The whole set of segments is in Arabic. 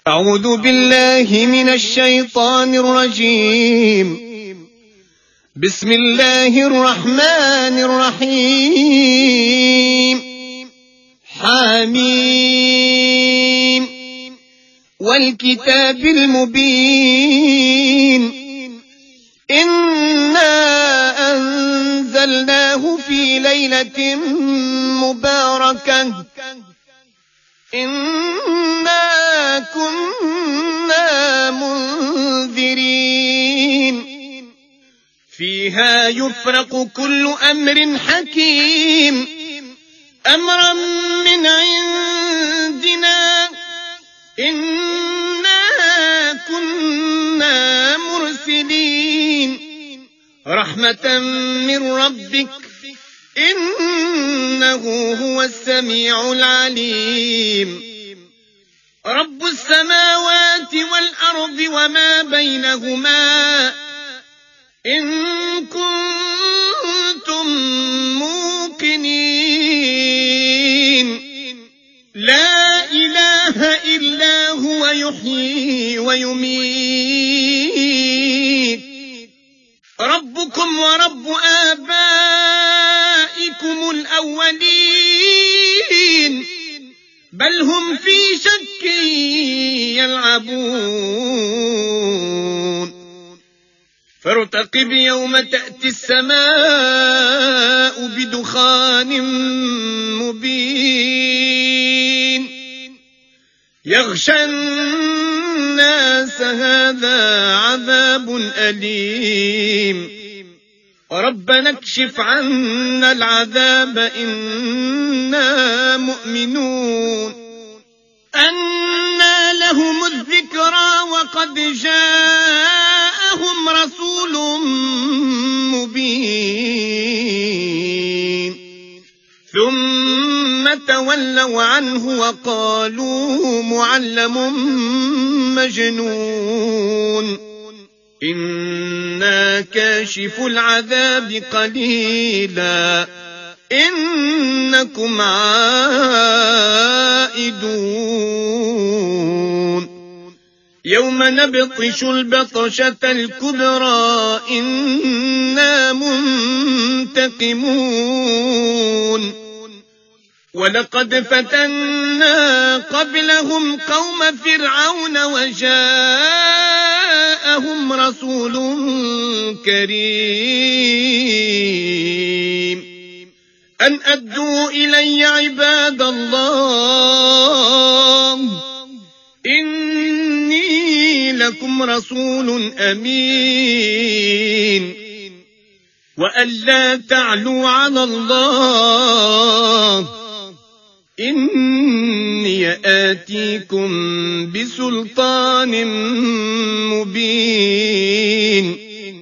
أعوذ بالله من الشيطان الرجيم. بسم الله الرحمن الرحيم. حميم والكتاب المبين. إنا أنزلناه في ليلة مباركة إنا كنا منذرين فيها يفرق كل أمر حكيم أمرا من عندنا إنا كنا مرسلين رحمة من ربك إنه هو السميع العليم. رب السماوات والأرض وما بينهما إن كنتم موقنين لا إله إلا هو يحيي ويميت. ربكم ورب آبائكم الأولين بل هم في شك يلعبون. فارتقب يوم تأتي السماء بدخان مبين يغشى الناس هذا عذاب أليم. ربنا اكشف عنا العذاب إنا مؤمنون. أنى لهم الذكرى وقد جاءهم رسول مبين ثم تولوا عنه وقالوا معلم مجنون. إنا كاشف العذاب قليلا إنكم عائدون. يوم نبطش البطشة الكبرى إنا منتقمون. ولقد فتنا قبلهم قوم فرعون وجاءهم رسول كريم أن أدوا إلي عباد الله إني لكم رسول أمين وأن لا تعلوا على الله إني آتيكم بسلطان مبين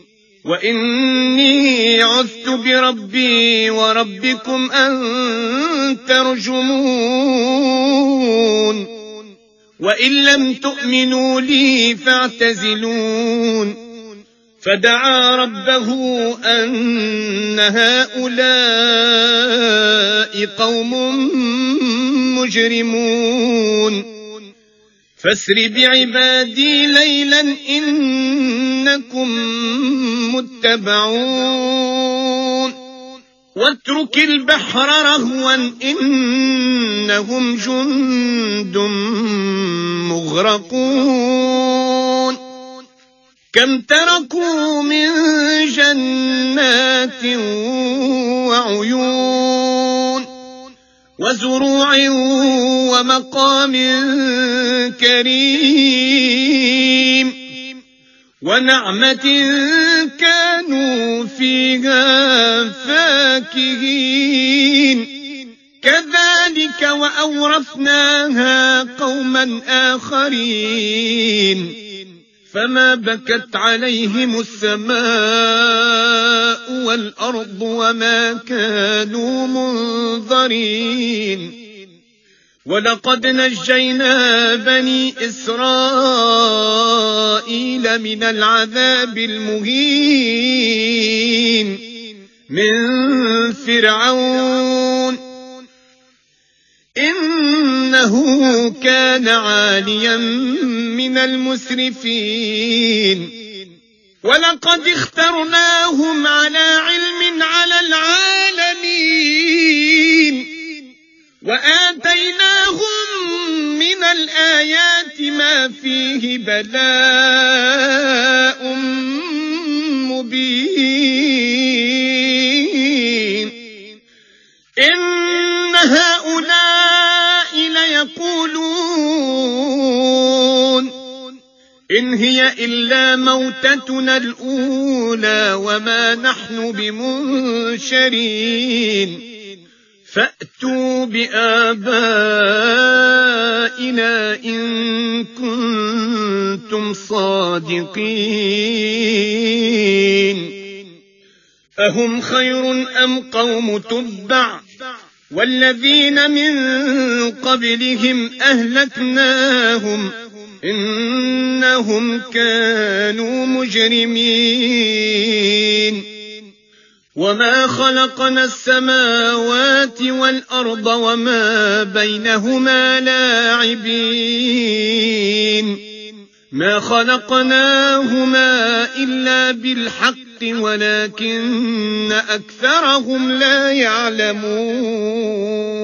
وإني عذت بربي وربكم أن ترجمون وإن لم تؤمنوا لي فاعتزلون. فدعا ربه أن هؤلاء قوم مجرمون فاسر بعبادي ليلا إنكم متبعون واترك البحر رهوا إنهم جند مغرقون. كم تركوا من جنات وعيون وزروع ومقام كريم ونعمة كانوا فيها فاكهين كذلك وأورثناها قوما آخرين. فما بكت عليهم السماء والأرض وما كانوا منظرين. ولقد نجينا بني إسرائيل من العذاب المهين من فرعون إن إنه كان عاليا من المسرفين ولقد اخترناهم على علم على العالمين وآتيناهم من الآيات ما فيه بلاء مبين إن هؤلاء ليقولون إن هي إلا موتتنا الأولى وما نحن بمنشرين فأتوا بآبائنا إن كنتم صادقين أهم خير أم قوم تبع والذين من قبلهم أهلكناهم إنهم كانوا مجرمين وما خلقنا السماوات والأرض وما بينهما لاعبين ما خلقناهما إلا بالحق ولكن أكثرهم لا يعلمون